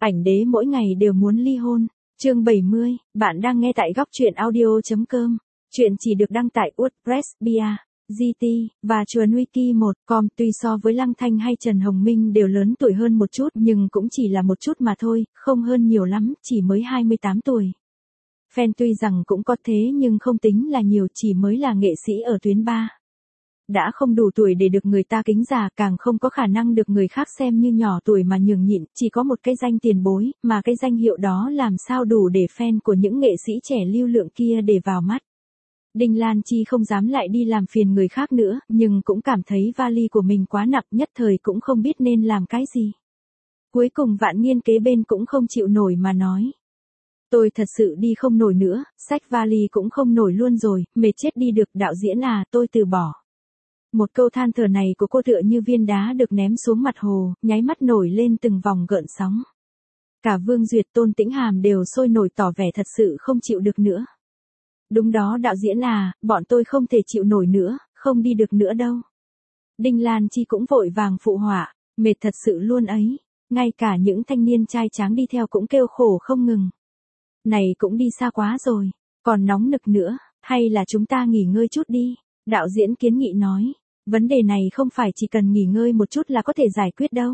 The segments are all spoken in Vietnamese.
Ảnh đế mỗi ngày đều muốn ly hôn. Chương 70, bạn đang nghe tại góc truyện audio.com. Chuyện chỉ được đăng tại WordPress, Bia, GT, và Chuồn Wiki1.com. Tuy so với Lăng Thanh hay Trần Hồng Minh đều lớn tuổi hơn một chút nhưng cũng chỉ là một chút mà thôi, không hơn nhiều lắm, chỉ mới 28 tuổi. Fan tuy rằng cũng có thế nhưng không tính là nhiều, chỉ mới là nghệ sĩ ở tuyến 3. Đã không đủ tuổi để được người ta kính già, càng không có khả năng được người khác xem như nhỏ tuổi mà nhường nhịn, chỉ có một cái danh tiền bối, mà cái danh hiệu đó làm sao đủ để fan của những nghệ sĩ trẻ lưu lượng kia để vào mắt. Đinh Lan Chi không dám lại đi làm phiền người khác nữa, nhưng cũng cảm thấy vali của mình quá nặng, nhất thời cũng không biết nên làm cái gì. Cuối cùng Vạn Niên kế bên cũng không chịu nổi mà nói. Tôi thật sự đi không nổi nữa, xách vali cũng không nổi luôn rồi, mệt chết đi được, đạo diễn à, tôi từ bỏ. Một câu than thở này của cô tựa như viên đá được ném xuống mặt hồ, nháy mắt nổi lên từng vòng gợn sóng. Cả Vương Duyệt, Tôn Tĩnh Hàm đều sôi nổi tỏ vẻ thật sự không chịu được nữa. Đúng đó đạo diễn à, bọn tôi không thể chịu nổi nữa, không đi được nữa đâu. Đinh Lan Chi cũng vội vàng phụ họa, mệt thật sự luôn ấy, ngay cả những thanh niên trai tráng đi theo cũng kêu khổ không ngừng. Này cũng đi xa quá rồi, còn nóng nực nữa, hay là chúng ta nghỉ ngơi chút đi, đạo diễn kiến nghị nói. Vấn đề này không phải chỉ cần nghỉ ngơi một chút là có thể giải quyết đâu.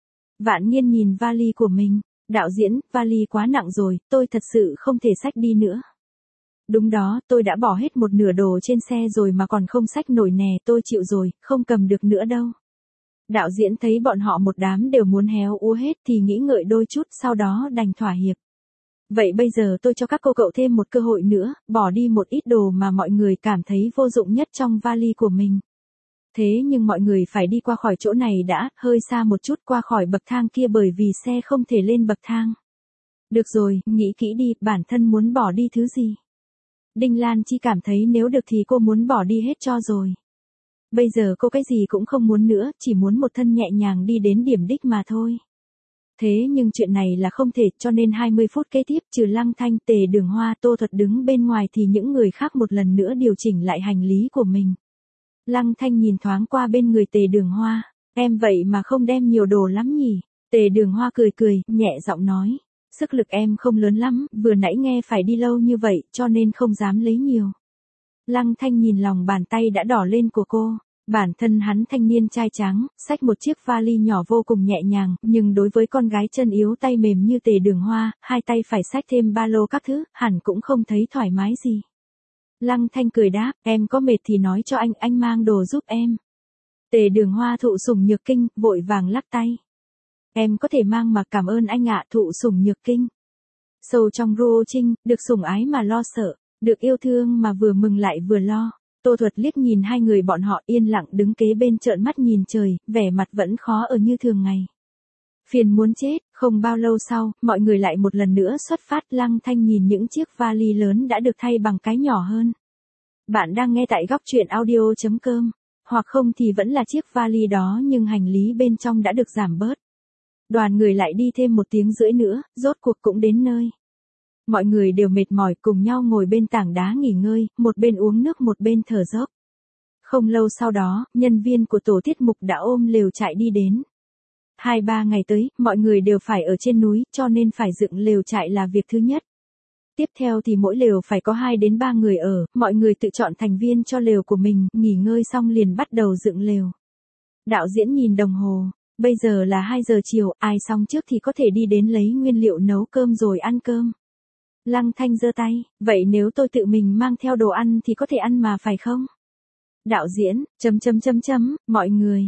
Vạn Niên nhìn vali của mình, đạo diễn, vali quá nặng rồi, tôi thật sự không thể xách đi nữa. Đúng đó, tôi đã bỏ hết một nửa đồ trên xe rồi mà còn không xách nổi nè, tôi chịu rồi, không cầm được nữa đâu. Đạo diễn thấy bọn họ một đám đều muốn héo úa hết thì nghĩ ngợi đôi chút, sau đó đành thỏa hiệp. Vậy bây giờ tôi cho các cô cậu thêm một cơ hội nữa, bỏ đi một ít đồ mà mọi người cảm thấy vô dụng nhất trong vali của mình. Thế nhưng mọi người phải đi qua khỏi chỗ này đã, hơi xa một chút qua khỏi bậc thang kia bởi vì xe không thể lên bậc thang. Được rồi, nghĩ kỹ đi, bản thân muốn bỏ đi thứ gì. Đinh Lan Chi cảm thấy nếu được thì cô muốn bỏ đi hết cho rồi. Bây giờ cô cái gì cũng không muốn nữa, chỉ muốn một thân nhẹ nhàng đi đến điểm đích mà thôi. Thế nhưng chuyện này là không thể, cho nên 20 phút kế tiếp trừ Lăng Thanh, Tề Đường Hoa, Tô Thuật đứng bên ngoài thì những người khác một lần nữa điều chỉnh lại hành lý của mình. Lăng Thanh nhìn thoáng qua bên người Tề Đường Hoa, em vậy mà không đem nhiều đồ lắm nhỉ. Tề Đường Hoa cười cười, nhẹ giọng nói, sức lực em không lớn lắm, vừa nãy nghe phải đi lâu như vậy cho nên không dám lấy nhiều. Lăng Thanh nhìn lòng bàn tay đã đỏ lên của cô, bản thân hắn thanh niên trai trắng, xách một chiếc vali nhỏ vô cùng nhẹ nhàng, nhưng đối với con gái chân yếu tay mềm như Tề Đường Hoa, hai tay phải xách thêm ba lô các thứ, hẳn cũng không thấy thoải mái gì. Lăng Thanh cười đáp, em có mệt thì nói cho anh mang đồ giúp em. Tề Đường Hoa thụ sủng nhược kinh, vội vàng lắc tay. Em có thể mang mà cảm ơn anh ạ, thụ sủng nhược kinh. Sâu trong Ruo Trinh, được sủng ái mà lo sợ, được yêu thương mà vừa mừng lại vừa lo. Tô Thuật liếc nhìn hai người bọn họ yên lặng đứng kế bên trợn mắt nhìn trời, vẻ mặt vẫn khó ở như thường ngày. Phiền muốn chết, không bao lâu sau, mọi người lại một lần nữa xuất phát. Lăng Thanh nhìn những chiếc vali lớn đã được thay bằng cái nhỏ hơn. Bạn đang nghe tại góc truyện audio.com, hoặc không thì vẫn là chiếc vali đó nhưng hành lý bên trong đã được giảm bớt. Đoàn người lại đi thêm 1 tiếng rưỡi nữa, rốt cuộc cũng đến nơi. Mọi người đều mệt mỏi cùng nhau ngồi bên tảng đá nghỉ ngơi, một bên uống nước một bên thở dốc. Không lâu sau đó, nhân viên của tổ tiết mục đã ôm lều trại đi đến. 2-3 ngày tới, mọi người đều phải ở trên núi, cho nên phải dựng lều trại là việc thứ nhất. Tiếp theo thì mỗi lều phải có 2 đến 3 người ở, mọi người tự chọn thành viên cho lều của mình, nghỉ ngơi xong liền bắt đầu dựng lều. Đạo diễn nhìn đồng hồ, bây giờ là 2 giờ chiều, ai xong trước thì có thể đi đến lấy nguyên liệu nấu cơm rồi ăn cơm. Lăng Thanh giơ tay, vậy nếu tôi tự mình mang theo đồ ăn thì có thể ăn mà phải không? Đạo diễn, mọi người,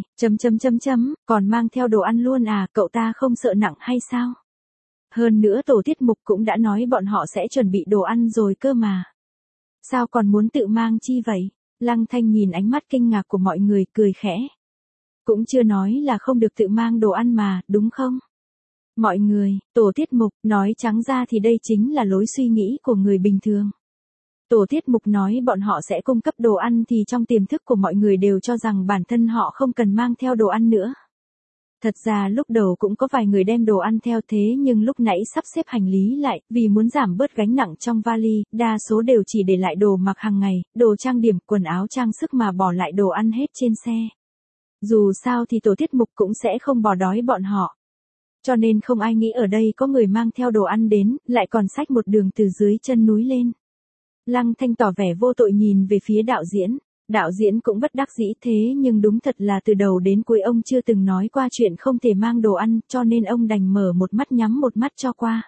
còn mang theo đồ ăn luôn à, cậu ta không sợ nặng hay sao? Hơn nữa tổ tiết mục cũng đã nói bọn họ sẽ chuẩn bị đồ ăn rồi cơ mà. Sao còn muốn tự mang chi vậy? Lăng Thanh nhìn ánh mắt kinh ngạc của mọi người, cười khẽ. Cũng chưa nói là không được tự mang đồ ăn mà, đúng không? Mọi người, tổ tiết mục, nói trắng ra thì đây chính là lối suy nghĩ của người bình thường. Tổ tiết mục nói bọn họ sẽ cung cấp đồ ăn thì trong tiềm thức của mọi người đều cho rằng bản thân họ không cần mang theo đồ ăn nữa. Thật ra lúc đầu cũng có vài người đem đồ ăn theo thế nhưng lúc nãy sắp xếp hành lý lại, vì muốn giảm bớt gánh nặng trong vali, đa số đều chỉ để lại đồ mặc hàng ngày, đồ trang điểm, quần áo trang sức mà bỏ lại đồ ăn hết trên xe. Dù sao thì tổ tiết mục cũng sẽ không bỏ đói bọn họ. Cho nên không ai nghĩ ở đây có người mang theo đồ ăn đến, lại còn xách một đường từ dưới chân núi lên. Lăng Thanh tỏ vẻ vô tội nhìn về phía đạo diễn. Đạo diễn cũng bất đắc dĩ thế nhưng đúng thật là từ đầu đến cuối ông chưa từng nói qua chuyện không thể mang đồ ăn, cho nên ông đành mở một mắt nhắm một mắt cho qua.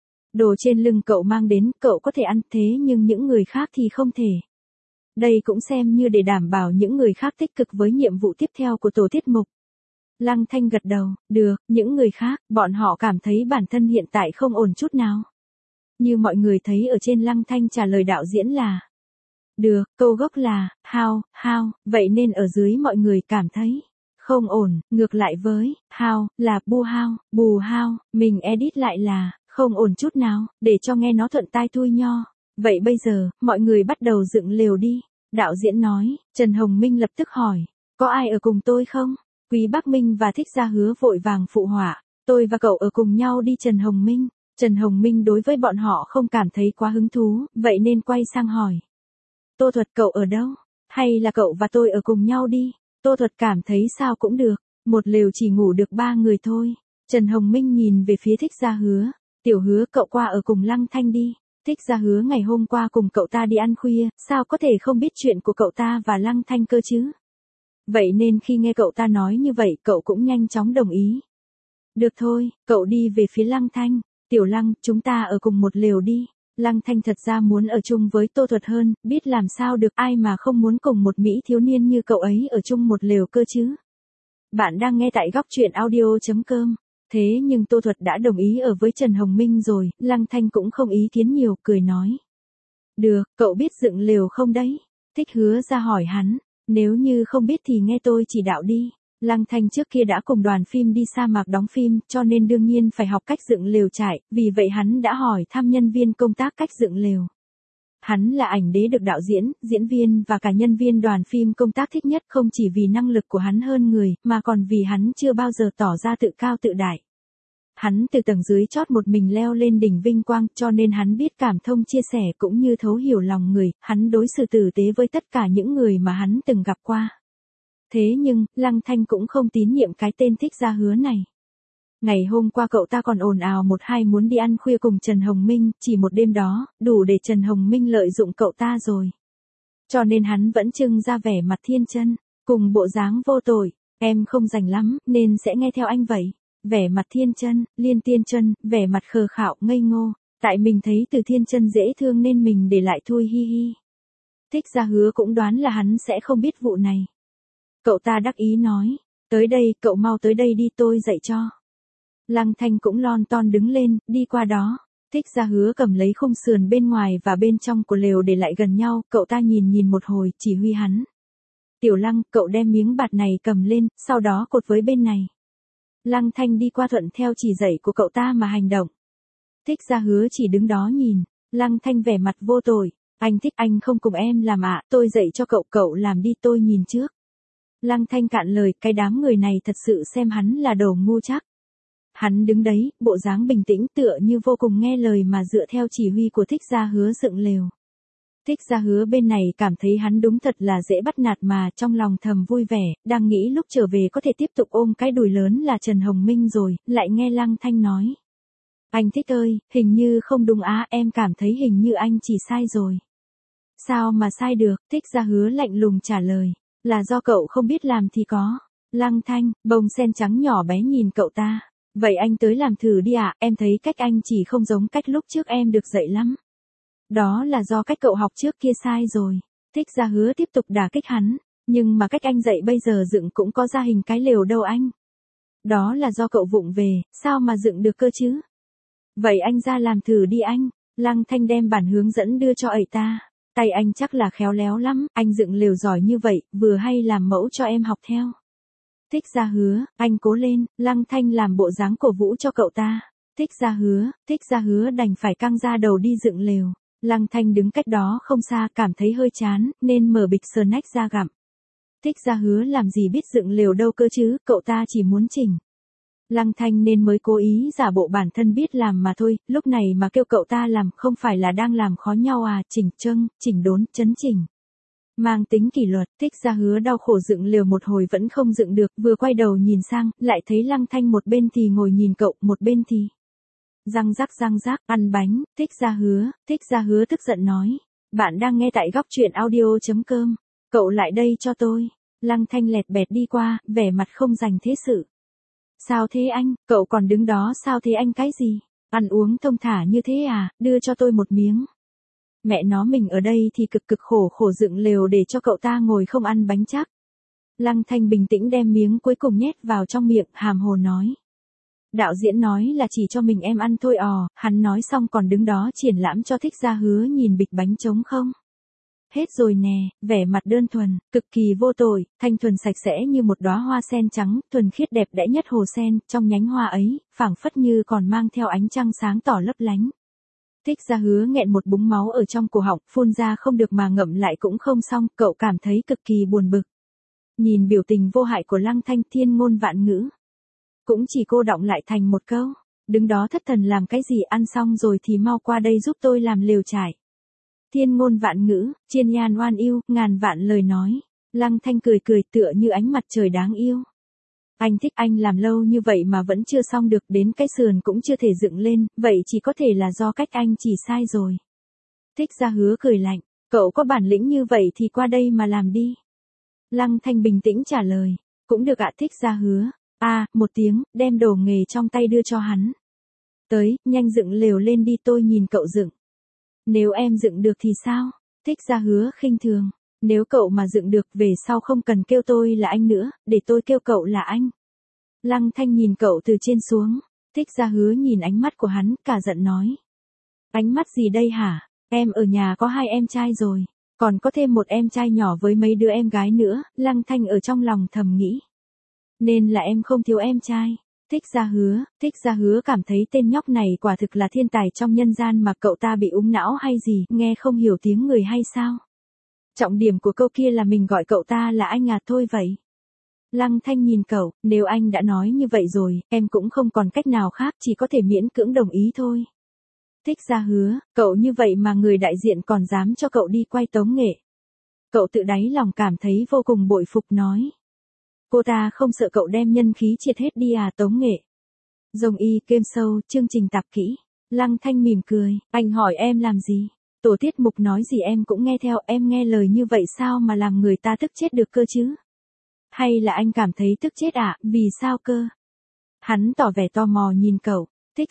Đồ trên lưng cậu mang đến, cậu có thể ăn thế nhưng những người khác thì không thể. Đây cũng xem như để đảm bảo những người khác tích cực với nhiệm vụ tiếp theo của tổ tiết mục. Lăng Thanh gật đầu, được, những người khác, bọn họ cảm thấy bản thân hiện tại không ổn chút nào. Như mọi người thấy ở trên Lăng Thanh trả lời đạo diễn là được, câu gốc là how, vậy nên ở dưới mọi người cảm thấy không ổn, ngược lại với how là bù hao, mình edit lại là không ổn chút nào, để cho nghe nó thuận tai thui nho. Vậy bây giờ, mọi người bắt đầu dựng lều đi. Đạo diễn nói, Trần Hồng Minh lập tức hỏi, có ai ở cùng tôi không? Quý Bắc Minh và Thích Gia Hứa vội vàng phụ họa, tôi và cậu ở cùng nhau đi Trần Hồng Minh. Trần Hồng Minh đối với bọn họ không cảm thấy quá hứng thú, vậy nên quay sang hỏi. Tô Thuật cậu ở đâu? Hay là cậu và tôi ở cùng nhau đi? Tô Thuật cảm thấy sao cũng được, một lều chỉ ngủ được 3 người thôi. Trần Hồng Minh nhìn về phía Thích Gia Hứa, Tiểu Hứa cậu qua ở cùng Lăng Thanh đi. Thích Gia Hứa ngày hôm qua cùng cậu ta đi ăn khuya, sao có thể không biết chuyện của cậu ta và Lăng Thanh cơ chứ? Vậy nên khi nghe cậu ta nói như vậy cậu cũng nhanh chóng đồng ý. Được thôi, cậu đi về phía Lăng Thanh. Tiểu Lăng, chúng ta ở cùng một lều đi. Lăng Thanh thật ra muốn ở chung với Tô Thuật hơn, biết làm sao được ai mà không muốn cùng một mỹ thiếu niên như cậu ấy ở chung một lều cơ chứ. Bạn đang nghe tại góc truyện audio.com. Thế nhưng Tô Thuật đã đồng ý ở với Trần Hồng Minh rồi, Lăng Thanh cũng không ý kiến nhiều, cười nói. Được, cậu biết dựng lều không đấy? Thích Hứa ra hỏi hắn, nếu như không biết thì nghe tôi chỉ đạo đi. Lăng Thanh trước kia đã cùng đoàn phim đi sa mạc đóng phim, cho nên đương nhiên phải học cách dựng lều trại, vì vậy hắn đã hỏi thăm nhân viên công tác cách dựng lều. Hắn là ảnh đế được đạo diễn, diễn viên và cả nhân viên đoàn phim công tác thích nhất không chỉ vì năng lực của hắn hơn người, mà còn vì hắn chưa bao giờ tỏ ra tự cao tự đại. Hắn từ tầng dưới chót một mình leo lên đỉnh vinh quang, cho nên hắn biết cảm thông chia sẻ cũng như thấu hiểu lòng người, hắn đối xử tử tế với tất cả những người mà hắn từng gặp qua. Thế nhưng, Lăng Thanh cũng không tín nhiệm cái tên Thích Gia Hứa này. Ngày hôm qua cậu ta còn ồn ào một hai muốn đi ăn khuya cùng Trần Hồng Minh, chỉ một đêm đó, đủ để Trần Hồng Minh lợi dụng cậu ta rồi. Cho nên hắn vẫn trưng ra vẻ mặt thiên chân, cùng bộ dáng vô tội, em không rảnh lắm, nên sẽ nghe theo anh vậy. Vẻ mặt thiên chân, liên tiên chân, vẻ mặt khờ khạo, ngây ngô, tại mình thấy Từ Thiên Chân dễ thương nên mình để lại thôi hi hi. Thích Gia Hứa cũng đoán là hắn sẽ không biết vụ này. Cậu ta đắc ý nói, tới đây, cậu mau tới đây đi tôi dạy cho. Lăng Thanh cũng lon ton đứng lên, đi qua đó. Thích Gia Hứa cầm lấy khung sườn bên ngoài và bên trong của lều để lại gần nhau, cậu ta nhìn một hồi, chỉ huy hắn. Tiểu Lăng, cậu đem miếng bạt này cầm lên, sau đó cột với bên này. Lăng Thanh đi qua thuận theo chỉ dạy của cậu ta mà hành động. Thích Gia Hứa chỉ đứng đó nhìn, Lăng Thanh vẻ mặt vô tội, anh thích anh không cùng em làm ạ, tôi dạy cho cậu, cậu làm đi tôi nhìn trước. Lăng Thanh cạn lời, cái đám người này thật sự xem hắn là đồ ngu chắc. Hắn đứng đấy, bộ dáng bình tĩnh tựa như vô cùng nghe lời mà dựa theo chỉ huy của Thích Gia Hứa dựng lều. Thích Gia Hứa bên này cảm thấy hắn đúng thật là dễ bắt nạt mà trong lòng thầm vui vẻ, đang nghĩ lúc trở về có thể tiếp tục ôm cái đùi lớn là Trần Hồng Minh rồi, lại nghe Lăng Thanh nói. Anh Thích ơi, hình như không đúng á, em cảm thấy hình như anh chỉ sai rồi. Sao mà sai được, Thích Gia Hứa lạnh lùng trả lời, là do cậu không biết làm thì có. Lăng Thanh, bông sen trắng nhỏ bé nhìn cậu ta. Vậy anh tới làm thử đi ạ, em thấy cách anh chỉ không giống cách lúc trước em được dạy lắm. Đó là do cách cậu học trước kia sai rồi. Thích Gia Hứa tiếp tục đả kích hắn, nhưng mà cách anh dạy bây giờ dựng cũng có ra hình cái lều đâu anh. Đó là do cậu vụng về, sao mà dựng được cơ chứ? Vậy anh ra làm thử đi anh. Lăng Thanh đem bản hướng dẫn đưa cho ẩy ta. Tay anh chắc là khéo léo lắm, anh dựng lều giỏi như vậy, vừa hay làm mẫu cho em học theo. Thích Gia Hứa, anh cố lên, Lăng Thanh làm bộ dáng cổ vũ cho cậu ta. Thích Gia Hứa đành phải căng ra đầu đi dựng lều. Lăng Thanh đứng cách đó không xa cảm thấy hơi chán, nên mở bịch snack ra gặm. Thích Gia Hứa làm gì biết dựng lều đâu cơ chứ, cậu ta chỉ muốn chỉnh. Lăng Thanh nên mới cố ý giả bộ bản thân biết làm mà thôi, lúc này mà kêu cậu ta làm không phải là đang làm khó nhau à, chỉnh châng, chỉnh đốn, chấn chỉnh. Mang tính kỷ luật, Thích Gia Hứa đau khổ dựng lều một hồi vẫn không dựng được, vừa quay đầu nhìn sang, lại thấy Lăng Thanh một bên thì ngồi nhìn cậu, một bên thì răng rắc ăn bánh. Thích Gia Hứa tức giận nói. Bạn đang nghe tại góc chuyện audio.com. Cậu lại đây cho tôi. Lăng Thanh lẹt bẹt đi qua, vẻ mặt không dành thế sự. Sao thế anh, cậu còn đứng đó sao thế anh cái gì? Ăn uống thông thả như thế à, đưa cho tôi một miếng. Mẹ nó mình ở đây thì cực khổ dựng lều để cho cậu ta ngồi không ăn bánh chắc. Lăng Thanh bình tĩnh đem miếng cuối cùng nhét vào trong miệng, hàm hồ nói. Đạo diễn nói là chỉ cho mình em ăn thôi hắn nói xong còn đứng đó triển lãm cho Thích Gia Hứa nhìn bịch bánh trống không. Hết rồi nè, vẻ mặt đơn thuần, cực kỳ vô tội, thanh thuần sạch sẽ như một đóa hoa sen trắng, thuần khiết đẹp đẽ nhất hồ sen, trong nhánh hoa ấy, phảng phất như còn mang theo ánh trăng sáng tỏ lấp lánh. Thích Gia Hứa nghẹn một búng máu ở trong cổ họng, phun ra không được mà ngậm lại cũng không xong, cậu cảm thấy cực kỳ buồn bực. Nhìn biểu tình vô hại của Lăng Thanh, thiên ngôn vạn ngữ cũng chỉ cô đọng lại thành một câu. Đứng đó thất thần làm cái gì, ăn xong rồi thì mau qua đây giúp tôi làm lều trải. Thiên ngôn vạn ngữ, chiên nhan oan yêu, ngàn vạn lời nói. Lăng Thanh cười tựa như ánh mặt trời đáng yêu. Anh thích anh làm lâu như vậy mà vẫn chưa xong được, đến cái sườn cũng chưa thể dựng lên, vậy chỉ có thể là do cách anh chỉ sai rồi. Thích Gia Hứa cười lạnh, cậu có bản lĩnh như vậy thì qua đây mà làm đi. Lăng Thanh bình tĩnh trả lời, cũng được ạ. Thích Gia Hứa. Một tiếng, đem đồ nghề trong tay đưa cho hắn. Tới, nhanh dựng lều lên đi, tôi nhìn cậu dựng. Nếu em dựng được thì sao? Thích Gia Hứa khinh thường. Nếu cậu mà dựng được, về sau không cần kêu tôi là anh nữa, để tôi kêu cậu là anh. Lăng Thanh nhìn cậu từ trên xuống. Thích Gia Hứa nhìn ánh mắt của hắn, cả giận nói. Ánh mắt gì đây hả? Em ở nhà có 2 em trai rồi, còn có thêm một em trai nhỏ với mấy đứa em gái nữa. Lăng Thanh ở trong lòng thầm nghĩ. Nên là em không thiếu em trai. Thích Gia Hứa cảm thấy tên nhóc này quả thực là thiên tài trong nhân gian, mà cậu ta bị úng não hay gì, nghe không hiểu tiếng người hay sao? Trọng điểm của câu kia là mình gọi cậu ta là anh thôi vậy. Lăng Thanh nhìn cậu, nếu anh đã nói như vậy rồi, em cũng không còn cách nào khác, chỉ có thể miễn cưỡng đồng ý thôi. Thích Gia Hứa, cậu như vậy mà người đại diện còn dám cho cậu đi quay tống nghệ. Cậu tự đáy lòng cảm thấy vô cùng bội phục nói. Cô ta không sợ cậu đem nhân khí triệt hết đi tống nghệ. Rồng y game show, chương trình tạp kỹ. Lăng Thanh mỉm cười, anh hỏi em làm gì? Tổ tiết mục nói gì em cũng nghe theo, em nghe lời như vậy sao mà làm người ta tức chết được cơ chứ? Hay là anh cảm thấy tức chết vì sao cơ? Hắn tỏ vẻ tò mò nhìn cậu. Thích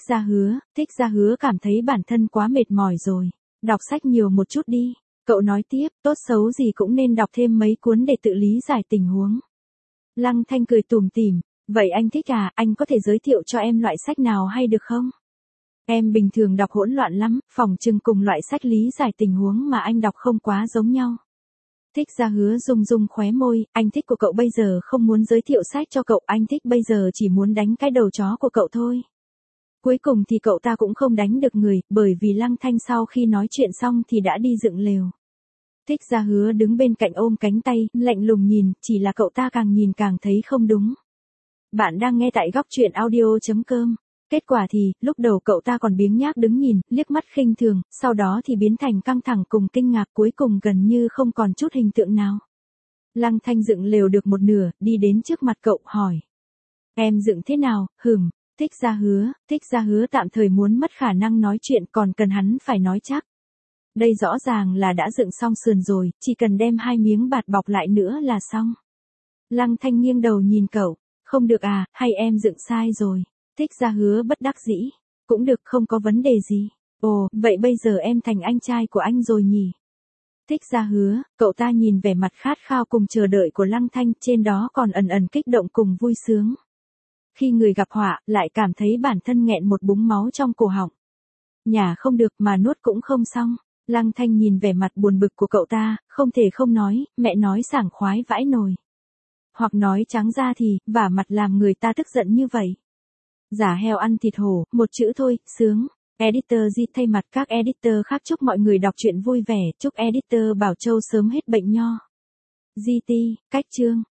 Gia Hứa cảm thấy bản thân quá mệt mỏi rồi. Đọc sách nhiều một chút đi. Cậu nói tiếp, tốt xấu gì cũng nên đọc thêm mấy cuốn để tự lý giải tình huống. Lăng Thanh cười tủm tỉm, vậy anh thích anh có thể giới thiệu cho em loại sách nào hay được không? Em bình thường đọc hỗn loạn lắm, phỏng chừng cùng loại sách lý giải tình huống mà anh đọc không quá giống nhau. Thích Gia Hứa rung khóe môi, anh thích của cậu bây giờ không muốn giới thiệu sách cho cậu, anh thích bây giờ chỉ muốn đánh cái đầu chó của cậu thôi. Cuối cùng thì cậu ta cũng không đánh được người, bởi vì Lăng Thanh sau khi nói chuyện xong thì đã đi dựng lều. Thích Gia Hứa đứng bên cạnh ôm cánh tay, lạnh lùng nhìn, chỉ là cậu ta càng nhìn càng thấy không đúng. Bạn đang nghe tại góc chuyện audio.com. Kết quả thì, lúc đầu cậu ta còn biếng nhác đứng nhìn, liếc mắt khinh thường, sau đó thì biến thành căng thẳng cùng kinh ngạc, cuối cùng gần như không còn chút hình tượng nào. Lăng Thanh dựng lều được một nửa, đi đến trước mặt cậu, hỏi. Em dựng thế nào? Thích Gia Hứa tạm thời muốn mất khả năng nói chuyện, còn cần hắn phải nói chắc. Đây rõ ràng là đã dựng xong sườn rồi, chỉ cần đem 2 miếng bạt bọc lại nữa là xong. Lăng Thanh nghiêng đầu nhìn cậu, không được hay em dựng sai rồi. Thích Gia Hứa bất đắc dĩ, cũng được, không có vấn đề gì. Ồ, vậy bây giờ em thành anh trai của anh rồi nhỉ? Thích Gia Hứa, cậu ta nhìn vẻ mặt khát khao cùng chờ đợi của Lăng Thanh, trên đó còn ẩn kích động cùng vui sướng. Khi người gặp họa, lại cảm thấy bản thân nghẹn một búng máu trong cổ họng. Nhả không được mà nuốt cũng không xong. Lăng Thanh nhìn vẻ mặt buồn bực của cậu ta, không thể không nói, mẹ nói sảng khoái vãi nồi. Hoặc nói trắng ra thì, vả mặt làm người ta tức giận như vậy. Giả heo ăn thịt hổ, một chữ thôi, sướng. Editor Di thay mặt các editor khác chúc mọi người đọc truyện vui vẻ, chúc editor Bảo Châu sớm hết bệnh nho. GT, cách chương.